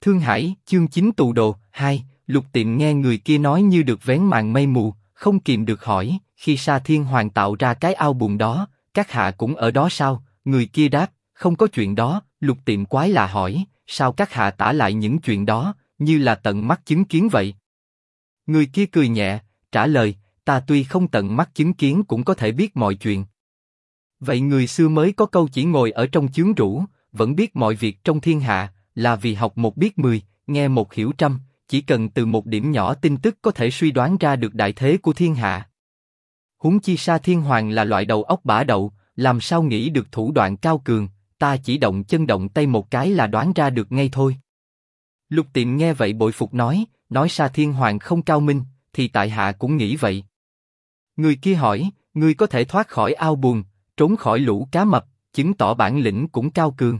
Thương Hải, chương 9 tù đồ, 2, Lục Tiệm nghe người kia nói như được vén màn mây mù, không kìm được hỏi, khi Sa Thiên Hoàng tạo ra cái ao bùn đó, các hạ cũng ở đó sao? Người kia đáp, không có chuyện đó. Lục Tiệm quái lạ hỏi, sao các hạ tả lại những chuyện đó, như là tận mắt chứng kiến vậy? Người kia cười nhẹ, trả lời, ta tuy không tận mắt chứng kiến cũng có thể biết mọi chuyện. Vậy người xưa mới có câu chỉ ngồi ở trong chướng rũ, vẫn biết mọi việc trong thiên hạ, là vì học một biết 10, nghe một hiểu trăm, chỉ cần từ một điểm nhỏ tin tức có thể suy đoán ra được đại thế của thiên hạ. Huống chi Sa Thiên Hoàng là loại đầu óc bả đậu, làm sao nghĩ được thủ đoạn cao cường, ta chỉ động chân động tay một cái là đoán ra được ngay thôi. Lục Tiệm nghe vậy bội phục nói Sa Thiên Hoàng không cao minh, thì tại hạ cũng nghĩ vậy. Người kia hỏi, ngươi có thể thoát khỏi ao bùn, trốn khỏi lũ cá mập, chứng tỏ bản lĩnh cũng cao cường.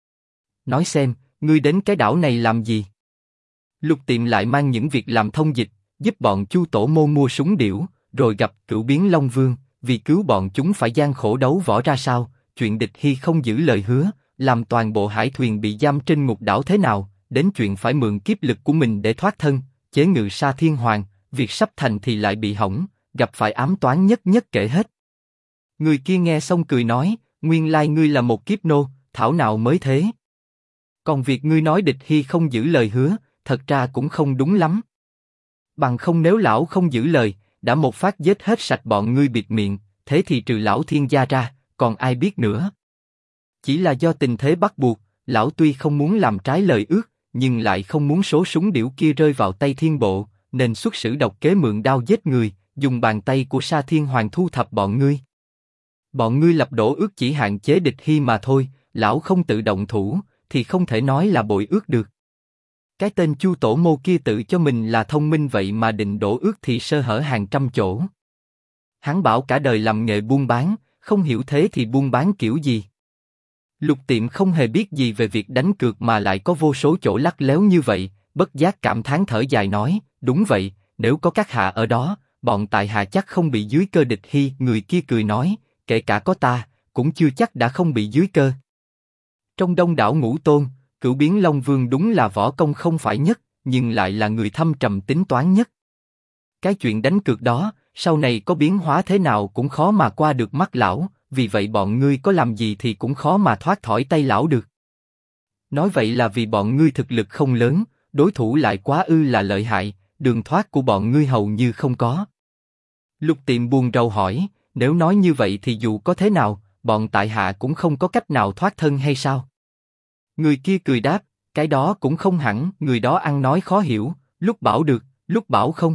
Nói xem, ngươi đến cái đảo này làm gì? Lục Tiệm lại mang những việc làm thông dịch, giúp bọn Chu Tổ Mô mua súng điểu, rồi gặp Cửu Biến Long Vương, vì cứu bọn chúng phải gian khổ đấu võ ra sao, chuyện địch hy không giữ lời hứa, làm toàn bộ hải thuyền bị giam trên ngục đảo thế nào, đến chuyện phải mượn kiếp lực của mình để thoát thân, chế ngự Sa Thiên Hoàng, việc sắp thành thì lại bị hỏng, gặp phải ám toán nhất nhất kể hết. Người kia nghe xong cười nói, nguyên lai ngươi là một kiếp nô, thảo nào mới thế. Còn việc ngươi nói địch hy không giữ lời hứa, thật ra cũng không đúng lắm. Bằng không nếu lão không giữ lời, đã một phát giết hết sạch bọn ngươi bịt miệng, thế thì trừ lão thiên gia ra, còn ai biết nữa. Chỉ là do tình thế bắt buộc, lão tuy không muốn làm trái lời ước, nhưng lại không muốn số súng điểu kia rơi vào tay thiên bộ, nên xuất sử độc kế mượn đao giết người, dùng bàn tay của Sa Thiên Hoàng thu thập bọn ngươi. Bọn ngươi lập đổ ước chỉ hạn chế địch hy mà thôi, lão không tự động thủ, thì không thể nói là bội ước được. Cái tên Chu Tổ Mô kia tự cho mình là thông minh vậy mà định đổ ước thì sơ hở hàng trăm chỗ. Hắn bảo cả đời làm nghề buôn bán, không hiểu thế thì buôn bán kiểu gì. Lục Tiệm không hề biết gì về việc đánh cược mà lại có vô số chỗ lắt léo như vậy, bất giác cảm thán thở dài nói, đúng vậy, nếu có các hạ ở đó, bọn tại hạ chắc không bị dưới cơ địch hy. Người kia cười nói, kể cả có ta, cũng chưa chắc đã không bị dưới cơ. Trong đông đảo ngũ tôn, Cửu Biến Long Vương đúng là võ công không phải nhất, nhưng lại là người thâm trầm tính toán nhất. Cái chuyện đánh cược đó, sau này có biến hóa thế nào cũng khó mà qua được mắt lão, vì vậy bọn ngươi có làm gì thì cũng khó mà thoát khỏi tay lão được. Nói vậy là vì bọn ngươi thực lực không lớn, đối thủ lại quá là lợi hại, đường thoát của bọn ngươi hầu như không có. Lục Tiệm buồn rầu hỏi, nếu nói như vậy thì dù có thế nào, bọn tại hạ cũng không có cách nào thoát thân hay sao? Người kia cười đáp, cái đó cũng không hẳn, người đó ăn nói khó hiểu, lúc bảo được, lúc bảo không.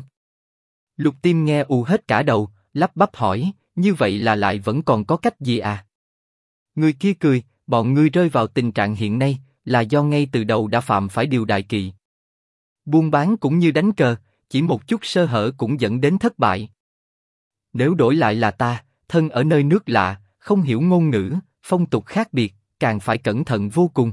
Lục Tiệm nghe hết cả đầu, lắp bắp hỏi, như vậy là lại vẫn còn có cách gì à? Người kia cười, bọn ngươi rơi vào tình trạng hiện nay, là do ngay từ đầu đã phạm phải điều đại kỵ. Buôn bán cũng như đánh cờ, chỉ một chút sơ hở cũng dẫn đến thất bại. Nếu đổi lại là ta, thân ở nơi nước lạ, không hiểu ngôn ngữ, phong tục khác biệt, càng phải cẩn thận vô cùng.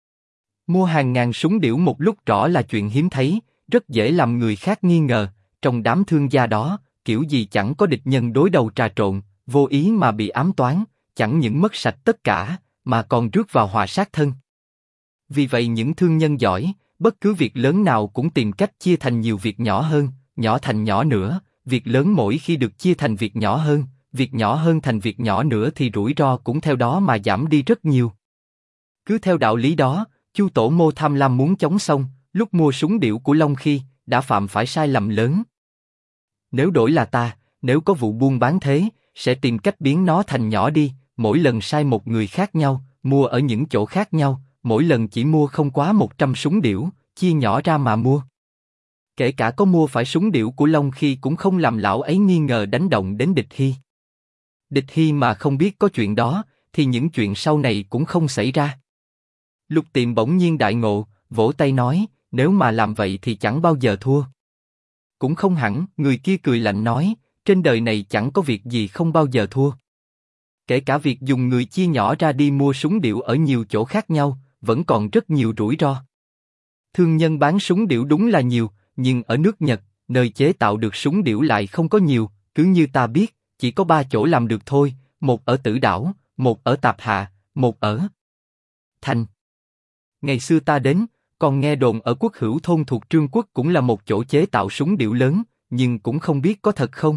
Mua hàng ngàn súng điểu một lúc rõ là chuyện hiếm thấy, rất dễ làm người khác nghi ngờ. Trong đám thương gia đó, kiểu gì chẳng có địch nhân đối đầu trà trộn, vô ý mà bị ám toán, chẳng những mất sạch tất cả, mà còn rước vào họa sát thân. Vì vậy những thương nhân giỏi, bất cứ việc lớn nào cũng tìm cách chia thành nhiều việc nhỏ hơn, nhỏ thành nhỏ nữa. Việc lớn mỗi khi được chia thành việc nhỏ hơn, việc nhỏ hơn thành việc nhỏ nữa thì rủi ro cũng theo đó mà giảm đi rất nhiều. Cứ theo đạo lý đó, Chu Tổ Mô tham lam muốn chống xong, lúc mua súng điểu của Long Khi, đã phạm phải sai lầm lớn. Nếu đổi là ta, nếu có vụ buôn bán thế, sẽ tìm cách biến nó thành nhỏ đi, mỗi lần sai một người khác nhau, mua ở những chỗ khác nhau, mỗi lần chỉ mua không quá 100 súng điểu, chia nhỏ ra mà mua. Kể cả có mua phải súng điểu của Long Khi cũng không làm lão ấy nghi ngờ đánh động đến địch hy. Địch hy mà không biết có chuyện đó, thì những chuyện sau này cũng không xảy ra. Lục Tiệm bỗng nhiên đại ngộ, vỗ tay nói, nếu mà làm vậy thì chẳng bao giờ thua. Cũng không hẳn, người kia cười lạnh nói, trên đời này chẳng có việc gì không bao giờ thua. Kể cả việc dùng người chia nhỏ ra đi mua súng điểu ở nhiều chỗ khác nhau, vẫn còn rất nhiều rủi ro. Thương nhân bán súng điểu đúng là nhiều, nhưng ở nước Nhật, nơi chế tạo được súng điểu lại không có nhiều, cứ như ta biết, chỉ có 3 chỗ làm được thôi, một ở Tử Đảo, một ở Tạp Hạ, một ở Thành. Ngày xưa ta đến, Còn nghe đồn ở Quốc Hữu thôn thuộc Trương Quốc cũng là một chỗ chế tạo súng điệu lớn, nhưng cũng không biết có thật không.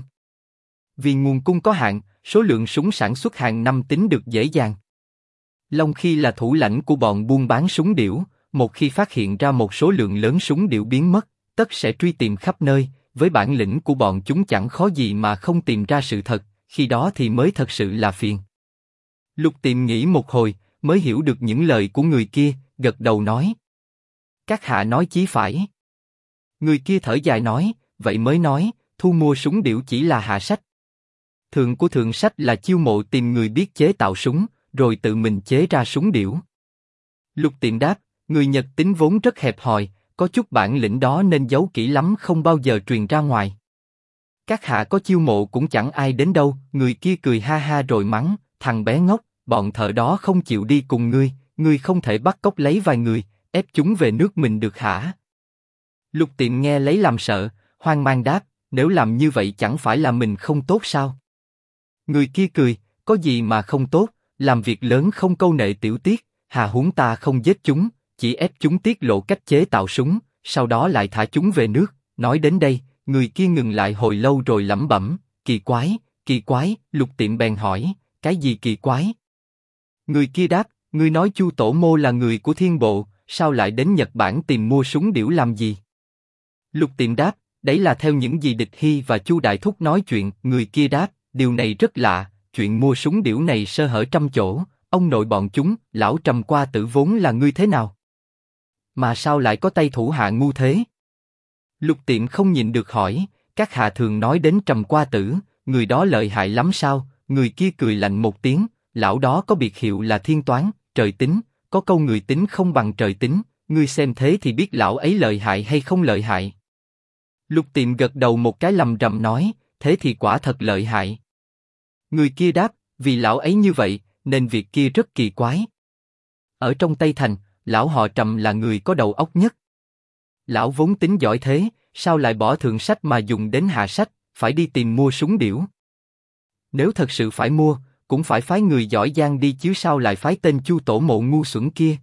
Vì nguồn cung có hạn, số lượng súng sản xuất hàng năm tính được dễ dàng. Long Khi là thủ lãnh của bọn buôn bán súng điệu, một khi phát hiện ra một số lượng lớn súng điệu biến mất, tất sẽ truy tìm khắp nơi, với bản lĩnh của bọn chúng chẳng khó gì mà không tìm ra sự thật, khi đó thì mới thật sự là phiền. Lục Tiệm nghĩ một hồi, mới hiểu được những lời của người kia, gật đầu nói. Các hạ nói chí phải. Người kia thở dài nói, vậy mới nói, thu mua súng điệu chỉ là hạ sách. Thượng của thượng sách là chiêu mộ tìm người biết chế tạo súng, rồi tự mình chế ra súng điệu. Lục Tiệm đáp, người Nhật tính vốn rất hẹp hòi, có chút bản lĩnh đó nên giấu kỹ lắm không bao giờ truyền ra ngoài. Các hạ có chiêu mộ cũng chẳng ai đến đâu. Người kia cười ha ha rồi mắng, thằng bé ngốc, bọn thợ đó không chịu đi cùng ngươi không thể bắt cóc lấy vài người, ép chúng về nước mình được hả? Lục Tiệm nghe lấy làm sợ, hoang mang đáp, nếu làm như vậy chẳng phải là mình không tốt sao? Người kia cười, có gì mà không tốt, làm việc lớn không câu nệ tiểu tiết, hà huống ta không giết chúng, chỉ ép chúng tiết lộ cách chế tạo súng, sau đó lại thả chúng về nước. Nói đến đây, người kia ngừng lại hồi lâu rồi lẩm bẩm, kỳ quái. Lục Tiệm bèn hỏi, cái gì kỳ quái? Người kia đáp, ngươi nói Chu Tổ Mô là người của Thiên Bộ, sao lại đến Nhật Bản tìm mua súng điểu làm gì? Lục Tiệm đáp, đấy là theo những gì Địch Hy và Chu Đại Thúc nói chuyện. Người kia đáp, điều này rất lạ, chuyện mua súng điểu này sơ hở trăm chỗ. Ông nội bọn chúng, lão Trầm Qua Tử vốn là ngươi thế nào? Mà sao lại có tay thủ hạ ngu thế? Lục Tiệm không nhịn được hỏi, các hạ thường nói đến Trầm Qua Tử, người đó lợi hại lắm sao? Người kia cười lạnh một tiếng, lão đó có biệt hiệu là Thiên Toán, trời tính, có câu người tính không bằng trời tính, ngươi xem thế thì biết lão ấy lợi hại hay không lợi hại. Lục Tiệm gật đầu một cái lầm rầm nói, thế thì quả thật lợi hại. Người kia đáp, vì lão ấy như vậy, nên việc kia rất kỳ quái. Ở trong Tây Thành, lão họ Trầm là người có đầu óc nhất. Lão vốn tính giỏi thế, sao lại bỏ thượng sách mà dùng đến hạ sách, phải đi tìm mua súng điểu. Nếu thật sự phải mua, cũng phải phái người giỏi giang đi chứ sao lại phái tên Chu Tổ Mộ ngu xuẩn kia.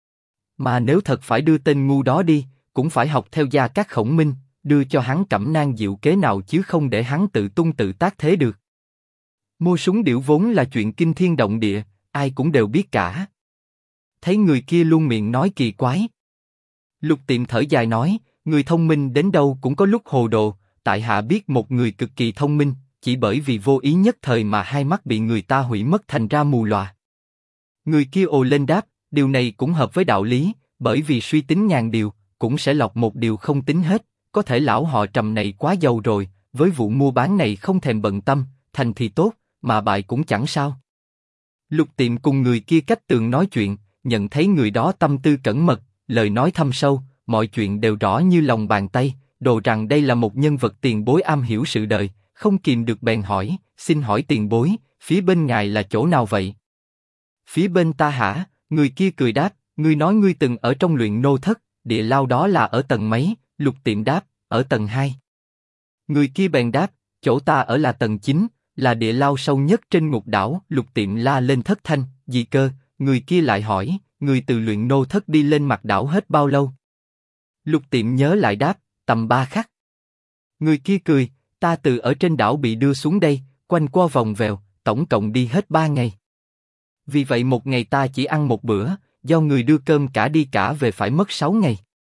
Mà nếu thật phải đưa tên ngu đó đi, cũng phải học theo Gia Cát Khổng Minh, đưa cho hắn cẩm nang diệu kế nào chứ không để hắn tự tung tự tác thế được. Mua súng điểu vốn là chuyện kinh thiên động địa, ai cũng đều biết cả. Thấy người kia luôn miệng nói kỳ quái. Lục Tiệm thở dài nói, người thông minh đến đâu cũng có lúc hồ đồ, tại hạ biết một người cực kỳ thông minh, chỉ bởi vì vô ý nhất thời mà hai mắt bị người ta hủy mất thành ra mù lòa. Người kia ồ lên đáp, điều này cũng hợp với đạo lý, bởi vì suy tính ngàn điều, cũng sẽ lọc một điều không tính hết, có thể lão họ Trầm này quá giàu rồi, với vụ mua bán này không thèm bận tâm, thành thì tốt, mà bại cũng chẳng sao. Lục Tiệm cùng người kia cách tường nói chuyện, nhận thấy người đó tâm tư cẩn mật, lời nói thâm sâu, mọi chuyện đều rõ như lòng bàn tay, đồ rằng đây là một nhân vật tiền bối am hiểu sự đời, không kìm được bèn hỏi, xin hỏi tiền bối, phía bên ngài là chỗ nào vậy? Phía bên ta hả? Người kia cười đáp, ngươi nói ngươi từng ở trong luyện nô thất, địa lao đó là ở tầng mấy? Lục Tiệm đáp, ở tầng 2. Người kia bèn đáp, chỗ ta ở là tầng 9, là địa lao sâu nhất trên ngục đảo. Lục Tiệm la lên thất thanh, gì cơ? Người kia lại hỏi, người từ luyện nô thất đi lên mặt đảo hết bao lâu? Lục Tiệm nhớ lại đáp, tầm 3 khắc. Người kia cười, ta từ ở trên đảo bị đưa xuống đây, quanh qua vòng vèo, tổng cộng đi hết 3 ngày. Vì vậy một ngày ta chỉ ăn một bữa, do người đưa cơm cả đi cả về phải mất 6 ngày.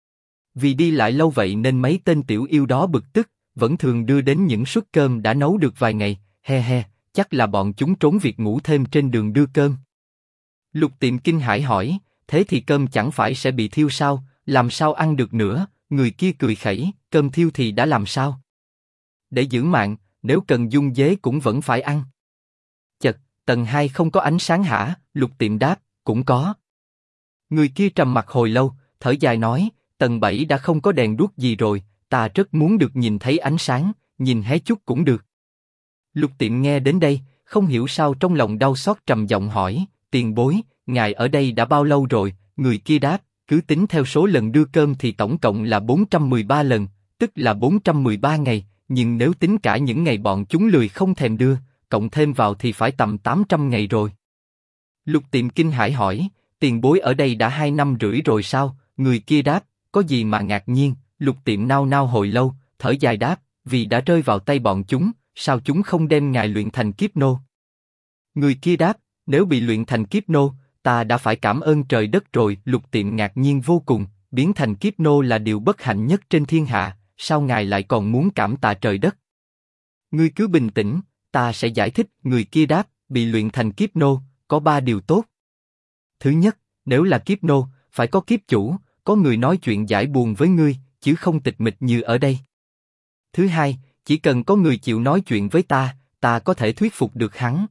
Vì đi lại lâu vậy nên mấy tên tiểu yêu đó bực tức, vẫn thường đưa đến những suất cơm đã nấu được vài ngày, he he, chắc là bọn chúng trốn việc ngủ thêm trên đường đưa cơm. Lục Tiệm kinh hãi hỏi, thế thì cơm chẳng phải sẽ bị thiêu sao, làm sao ăn được nữa? Người kia cười khẩy, cơm thiêu thì đã làm sao? Để giữ mạng, nếu cần dung dế cũng vẫn phải ăn. Chật, tầng 2 không có ánh sáng hả? Lục Tiệm đáp, cũng có. Người kia trầm mặc hồi lâu, thở dài nói, tầng 7 đã không có đèn đuốc gì rồi, ta rất muốn được nhìn thấy ánh sáng, nhìn hé chút cũng được. Lục Tiệm nghe đến đây, không hiểu sao trong lòng đau xót trầm giọng hỏi, tiền bối, ngài ở đây đã bao lâu rồi? Người kia đáp, cứ tính theo số lần đưa cơm thì tổng cộng là 413 lần, tức là 413 ngày, nhưng nếu tính cả những ngày bọn chúng lười không thèm đưa, cộng thêm vào thì phải tầm 800 ngày rồi. Lục Tiệm kinh hãi hỏi, tiền bối ở đây đã 2 năm rưỡi rồi sao? Người kia đáp, có gì mà ngạc nhiên. Lục Tiệm nao nao hồi lâu, thở dài đáp, vì đã rơi vào tay bọn chúng, sao chúng không đem ngài luyện thành kiếp nô? Người kia đáp, nếu bị luyện thành kiếp nô, ta đã phải cảm ơn trời đất rồi. Lục Tiệm ngạc nhiên vô cùng, biến thành kiếp nô là điều bất hạnh nhất trên thiên hạ, sao ngài lại còn muốn cảm tạ trời đất? Ngươi cứ bình tĩnh, ta sẽ giải thích. Người kia đáp, bị luyện thành kiếp nô, có 3 điều tốt. Thứ nhất, nếu là kiếp nô, phải có kiếp chủ, có người nói chuyện giải buồn với ngươi, chứ không tịch mịch như ở đây. Thứ hai, chỉ cần có người chịu nói chuyện với ta có thể thuyết phục được hắn.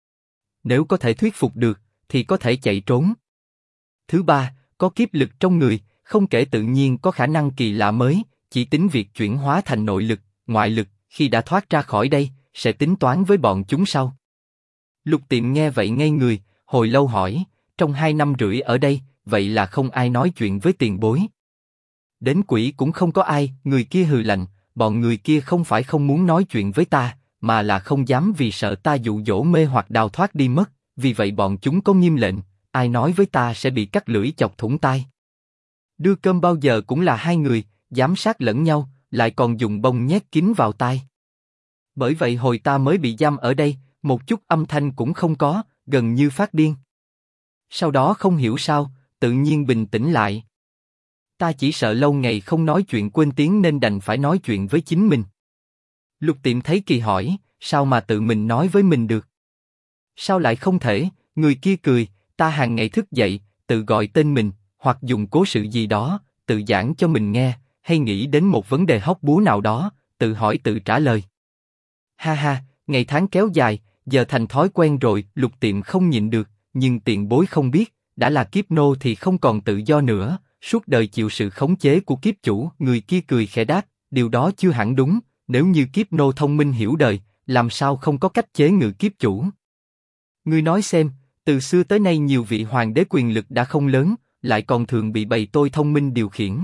Nếu có thể thuyết phục được, thì có thể chạy trốn. Thứ ba, có kiếp lực trong người, không kể tự nhiên có khả năng kỳ lạ mới, chỉ tính việc chuyển hóa thành nội lực, ngoại lực, khi đã thoát ra khỏi đây, sẽ tính toán với bọn chúng sau. Lục Tiệm nghe vậy ngây người, hồi lâu hỏi, trong 2 năm rưỡi ở đây, vậy là không ai nói chuyện với tiền bối? Đến quỷ cũng không có ai. Người kia hừ lạnh, bọn người kia không phải không muốn nói chuyện với ta, mà là không dám vì sợ ta dụ dỗ mê hoặc đào thoát đi mất, vì vậy bọn chúng có nghiêm lệnh, ai nói với ta sẽ bị cắt lưỡi chọc thủng tai. Đưa cơm bao giờ cũng là 2 người, giám sát lẫn nhau, lại còn dùng bông nhét kín vào tai. Bởi vậy hồi ta mới bị giam ở đây, một chút âm thanh cũng không có, gần như phát điên. Sau đó không hiểu sao, tự nhiên bình tĩnh lại. Ta chỉ sợ lâu ngày không nói chuyện quên tiếng nên đành phải nói chuyện với chính mình. Lục Tiệm thấy kỳ hỏi, sao mà tự mình nói với mình được? Sao lại không thể? Người kia cười, ta hàng ngày thức dậy, tự gọi tên mình, hoặc dùng cố sự gì đó, tự giảng cho mình nghe, hay nghĩ đến một vấn đề hóc búa nào đó, tự hỏi tự trả lời. Ha ha, ngày tháng kéo dài, giờ thành thói quen rồi. Lục Tiệm không nhịn được, nhưng tiền bối không biết, đã là kiếp nô thì không còn tự do nữa, suốt đời chịu sự khống chế của kiếp chủ. Người kia cười khẽ đáp, điều đó chưa hẳn đúng, nếu như kiếp nô thông minh hiểu đời, làm sao không có cách chế ngự kiếp chủ? Ngươi nói xem, từ xưa tới nay nhiều vị hoàng đế quyền lực đã không lớn, lại còn thường bị bầy tôi thông minh điều khiển.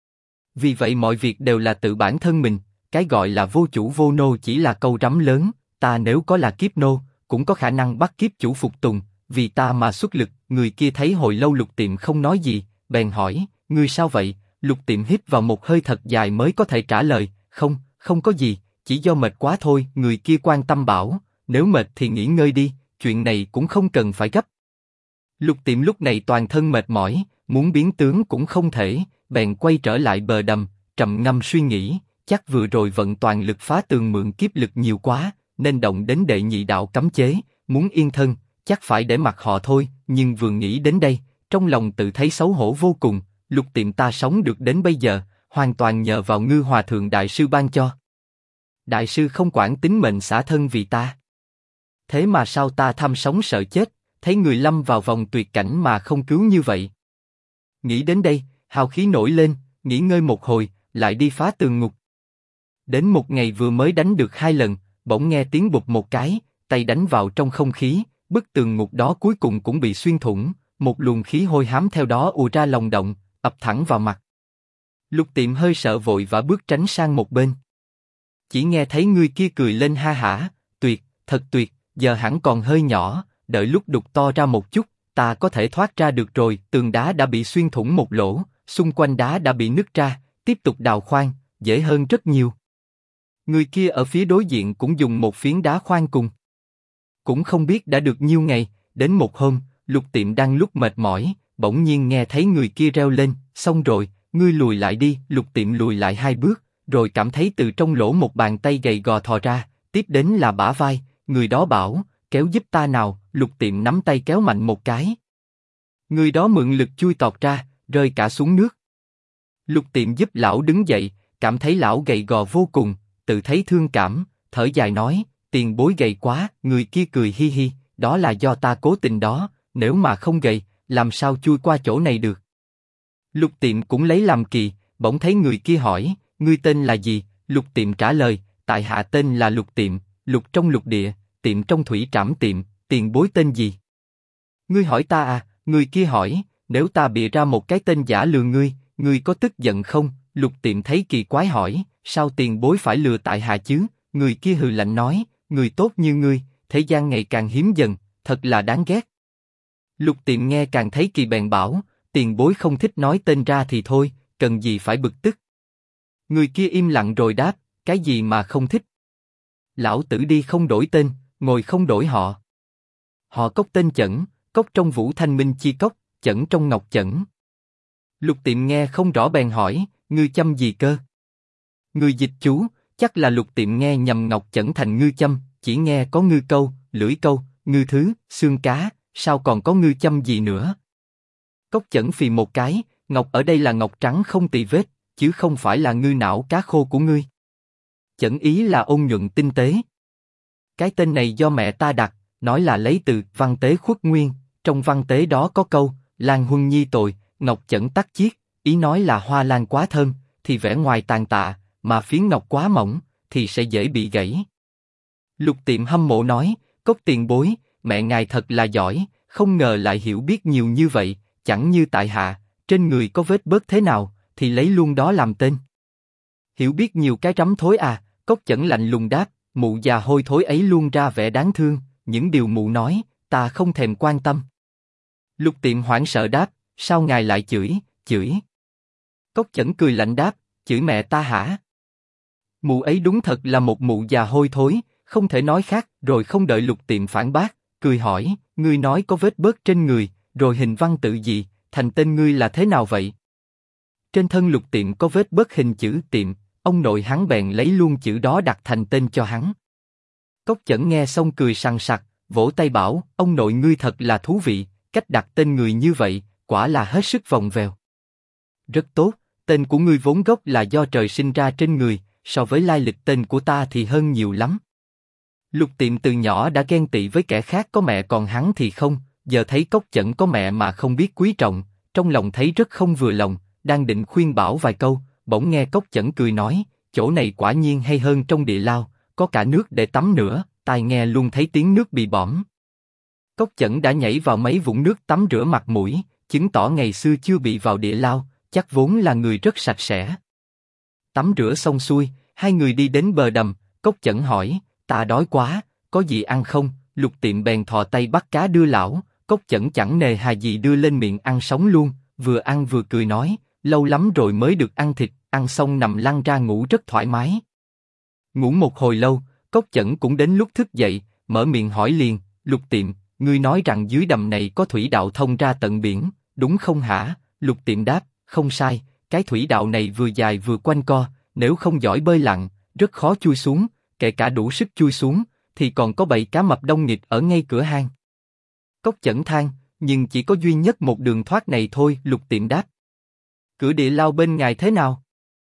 Vì vậy mọi việc đều là tự bản thân mình, cái gọi là vô chủ vô nô chỉ là câu rắm lớn, ta nếu có là kiếp nô, cũng có khả năng bắt kiếp chủ phục tùng, vì ta mà xuất lực. Người kia thấy hồi lâu Lục Tiệm không nói gì, bèn hỏi, ngươi sao vậy? Lục Tiệm hít vào một hơi thật dài mới có thể trả lời, không có gì, chỉ do mệt quá thôi. Người kia quan tâm bảo, nếu mệt thì nghỉ ngơi đi, chuyện này cũng không cần phải gấp. Lục Tiệm lúc này toàn thân mệt mỏi, muốn biến tướng cũng không thể, bèn quay trở lại bờ đầm, trầm ngâm suy nghĩ, chắc vừa rồi vận toàn lực phá tường mượn kiếp lực nhiều quá, nên động đến đệ nhị đạo cấm chế, muốn yên thân, chắc phải để mặc họ thôi. Nhưng vừa nghĩ đến đây, trong lòng tự thấy xấu hổ vô cùng. Lục Tiệm ta sống được đến bây giờ, hoàn toàn nhờ vào Ngư Hòa Thượng Đại Sư ban cho. Đại sư không quản tính mệnh xả thân vì ta. Thế mà sao ta tham sống sợ chết, thấy người lâm vào vòng tuyệt cảnh mà không cứu như vậy? Nghĩ đến đây, hào khí nổi lên, nghỉ ngơi một hồi, lại đi phá tường ngục. Đến một ngày vừa mới đánh được 2 lần, bỗng nghe tiếng bụp một cái, tay đánh vào trong không khí, bức tường ngục đó cuối cùng cũng bị xuyên thủng, một luồng khí hôi hám theo đó ùa ra lòng động, ập thẳng vào mặt. Lục Tiệm hơi sợ vội và bước tránh sang một bên. Chỉ nghe thấy người kia cười lên ha hả, tuyệt, thật tuyệt, giờ hẳn còn hơi nhỏ, đợi lúc đục to ra một chút, ta có thể thoát ra được rồi. Tường đá đã bị xuyên thủng một lỗ, xung quanh đá đã bị nứt ra, tiếp tục đào khoan, dễ hơn rất nhiều. Người kia ở phía đối diện cũng dùng một phiến đá khoan cùng. Cũng không biết đã được nhiêu ngày, đến một hôm, Lục Tiệm đang lúc mệt mỏi, bỗng nhiên nghe thấy người kia reo lên, xong rồi, ngươi lùi lại đi. Lục Tiệm lùi lại 2 bước, rồi cảm thấy từ trong lỗ một bàn tay gầy gò thò ra, tiếp đến là bả vai, người đó bảo, kéo giúp ta nào. Lục Tiệm nắm tay kéo mạnh một cái. Người đó mượn lực chui tọt ra, rơi cả xuống nước. Lục Tiệm giúp lão đứng dậy, cảm thấy lão gầy gò vô cùng, tự thấy thương cảm, thở dài nói, tiền bối gầy quá. Người kia cười hi hi, đó là do ta cố tình đó, nếu mà không gầy, làm sao chui qua chỗ này được. Lục Tiệm cũng lấy làm kỳ, bỗng thấy người kia hỏi, ngươi tên là gì? Lục Tiệm trả lời, tại hạ tên là Lục Tiệm, lục trong lục địa, tiệm trong thủy trảm tiệm, tiền bối tên gì? Ngươi hỏi ta à? Người kia hỏi, nếu ta bịa ra một cái tên giả lừa ngươi, ngươi có tức giận không? Lục Tiệm thấy kỳ quái hỏi, sao tiền bối phải lừa tại hạ chứ? Người kia hừ lạnh nói, người tốt như ngươi, thế gian ngày càng hiếm dần, thật là đáng ghét. Lục Tiệm nghe càng thấy kỳ bèn bảo, tiền bối không thích nói tên ra thì thôi, cần gì phải bực tức. Người kia im lặng rồi đáp, cái gì mà không thích? Lão tử đi không đổi tên, ngồi không đổi họ. Họ Cốc tên Chẩn, Cốc trong Vũ Thanh Minh Chi Cốc, Chẩn trong Ngọc Chẩn. Lục Tiệm nghe không rõ bèn hỏi, ngư châm gì cơ? Người dịch chú, chắc là Lục Tiệm nghe nhầm Ngọc Chẩn thành ngư châm, chỉ nghe có ngư câu, lưỡi câu, ngư thứ, xương cá, sao còn có ngư châm gì nữa? Cốc Chẩn phì một cái, ngọc ở đây là ngọc trắng không tì vết, chứ không phải là ngư não cá khô của ngươi. Chẩn ý là ôn nhuận tinh tế. Cái tên này do mẹ ta đặt, nói là lấy từ văn tế khuất nguyên, trong văn tế đó có câu, lan huân nhi tồi, ngọc chẩn tắc chiết, ý nói là hoa lan quá thơm, thì vẻ ngoài tàn tạ, mà phiến ngọc quá mỏng, thì sẽ dễ bị gãy. Lục Tiệm hâm mộ nói, Cốc tiền bối, mẹ ngài thật là giỏi, không ngờ lại hiểu biết nhiều như vậy, chẳng như tại hạ, trên người có vết bớt thế nào, thì lấy luôn đó làm tên. Hiểu biết nhiều cái rắm thối à, Cốc Chẩn lạnh lùng đáp, mụ già hôi thối ấy luôn ra vẻ đáng thương, những điều mụ nói, ta không thèm quan tâm. Lục Tiệm hoảng sợ đáp, sao ngài lại chửi? Cốc Chẩn cười lạnh đáp, chửi mẹ ta hả? Mụ ấy đúng thật là một mụ già hôi thối, không thể nói khác, rồi không đợi Lục Tiệm phản bác, cười hỏi, ngươi nói có vết bớt trên người, rồi hình văn tự gì, thành tên ngươi là thế nào vậy? Trên thân Lục Tiệm có vết bớt hình chữ Tiệm, ông nội hắn bèn lấy luôn chữ đó đặt thành tên cho hắn. Cốc Chẩn nghe xong cười sằng sặc, vỗ tay bảo, ông nội ngươi thật là thú vị, cách đặt tên người như vậy, quả là hết sức vòng vèo. Rất tốt, tên của ngươi vốn gốc là do trời sinh ra trên người, so với lai lịch tên của ta thì hơn nhiều lắm. Lục Tiệm từ nhỏ đã ghen tị với kẻ khác có mẹ còn hắn thì không, giờ thấy Cốc Chẩn có mẹ mà không biết quý trọng, trong lòng thấy rất không vừa lòng, đang định khuyên bảo vài câu, bỗng nghe Cốc Chẩn cười nói, chỗ này quả nhiên hay hơn trong địa lao, có cả nước để tắm nữa, tai nghe luôn thấy tiếng nước bị bõm. Cốc Chẩn đã nhảy vào mấy vũng nước tắm rửa mặt mũi, chứng tỏ ngày xưa chưa bị vào địa lao, chắc vốn là người rất sạch sẽ. Tắm rửa xong xuôi, hai người đi đến bờ đầm, Cốc Chẩn hỏi, ta đói quá, có gì ăn không? Lục Tiệm bèn thò tay bắt cá đưa lão, Cốc Chẩn chẳng nề hà gì đưa lên miệng ăn sống luôn, vừa ăn vừa cười nói, lâu lắm rồi mới được ăn thịt, ăn xong nằm lăn ra ngủ rất thoải mái. Ngủ một hồi lâu, Cốc Chẩn cũng đến lúc thức dậy, mở miệng hỏi liền, Lục Tiệm, ngươi nói rằng dưới đầm này có thủy đạo thông ra tận biển, đúng không hả? Lục Tiệm đáp, không sai, cái thủy đạo này vừa dài vừa quanh co, nếu không giỏi bơi lặn, rất khó chui xuống, kể cả đủ sức chui xuống, thì còn có bầy cá mập đông nghịt ở ngay cửa hang. Cốc Chẩn than, nhưng chỉ có duy nhất một đường thoát này thôi. Lục Tiệm đáp, cửa địa lao bên ngài thế nào?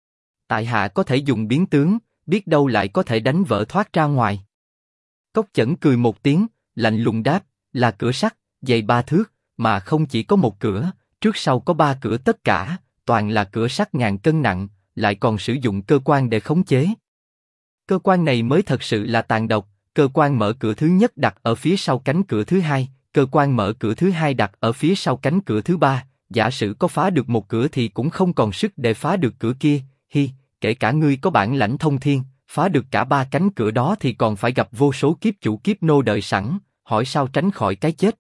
Tại hạ có thể dùng biến tướng, biết đâu lại có thể đánh vỡ thoát ra ngoài. Cốc Chẩn cười một tiếng, lạnh lùng đáp, là cửa sắt, dày 3 thước, mà không chỉ có một cửa, trước sau có 3 cửa tất cả, toàn là cửa sắt ngàn cân nặng, lại còn sử dụng cơ quan để khống chế. Cơ quan này mới thật sự là tàn độc, cơ quan mở cửa thứ nhất đặt ở phía sau cánh cửa thứ hai, cơ quan mở cửa thứ hai đặt ở phía sau cánh cửa thứ ba, giả sử có phá được một cửa thì cũng không còn sức để phá được cửa kia, kể cả ngươi có bản lãnh thông thiên, phá được cả 3 cánh cửa đó thì còn phải gặp vô số kiếp chủ kiếp nô đợi sẵn, hỏi sao tránh khỏi cái chết.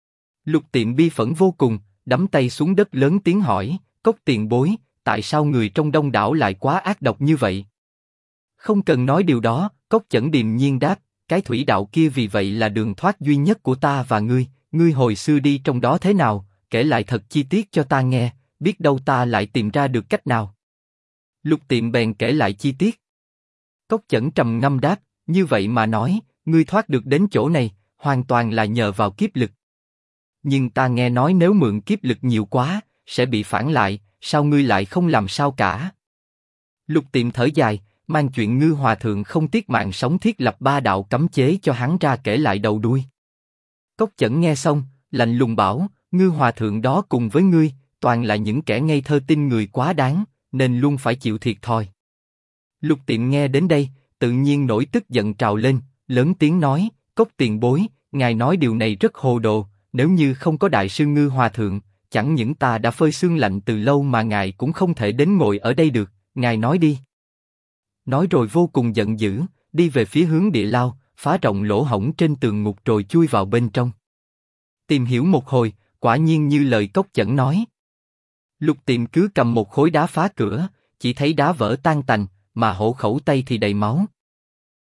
Lục Tiệm bi phẫn vô cùng, đấm tay xuống đất lớn tiếng hỏi, Cốc tiền bối, tại sao người trong đông đảo lại quá ác độc như vậy? Không cần nói điều đó, Cốc Chẩn điềm nhiên đáp, cái thủy đạo kia vì vậy là đường thoát duy nhất của ta và ngươi hồi xưa đi trong đó thế nào, kể lại thật chi tiết cho ta nghe, biết đâu ta lại tìm ra được cách nào. Lục Tiệm bèn kể lại chi tiết. Cốc Chẩn trầm ngâm đáp, như vậy mà nói, ngươi thoát được đến chỗ này, hoàn toàn là nhờ vào kiếp lực. Nhưng ta nghe nói nếu mượn kiếp lực nhiều quá, sẽ bị phản lại, sao ngươi lại không làm sao cả? Lục Tiệm thở dài, mang chuyện Ngư Hòa Thượng không tiếc mạng sống thiết lập 3 đạo cấm chế cho hắn ra kể lại đầu đuôi. Cốc Chẩn nghe xong, lạnh lùng bảo, Ngư Hòa Thượng đó cùng với ngươi, toàn là những kẻ ngây thơ tin người quá đáng, nên luôn phải chịu thiệt thòi. Lục Tiệm nghe đến đây, tự nhiên nổi tức giận trào lên, lớn tiếng nói, Cốc tiền bối, ngài nói điều này rất hồ đồ, nếu như không có đại sư Ngư Hòa Thượng, chẳng những ta đã phơi xương lạnh từ lâu mà ngài cũng không thể đến ngồi ở đây được, ngài nói đi. Nói rồi vô cùng giận dữ, đi về phía hướng địa lao, phá rộng lỗ hổng trên tường ngục rồi chui vào bên trong. Tìm hiểu một hồi, quả nhiên như lời Cốc Chẩn nói. Lục Tiệm cứ cầm một khối đá phá cửa, chỉ thấy đá vỡ tan tành, mà hổ khẩu tay thì đầy máu.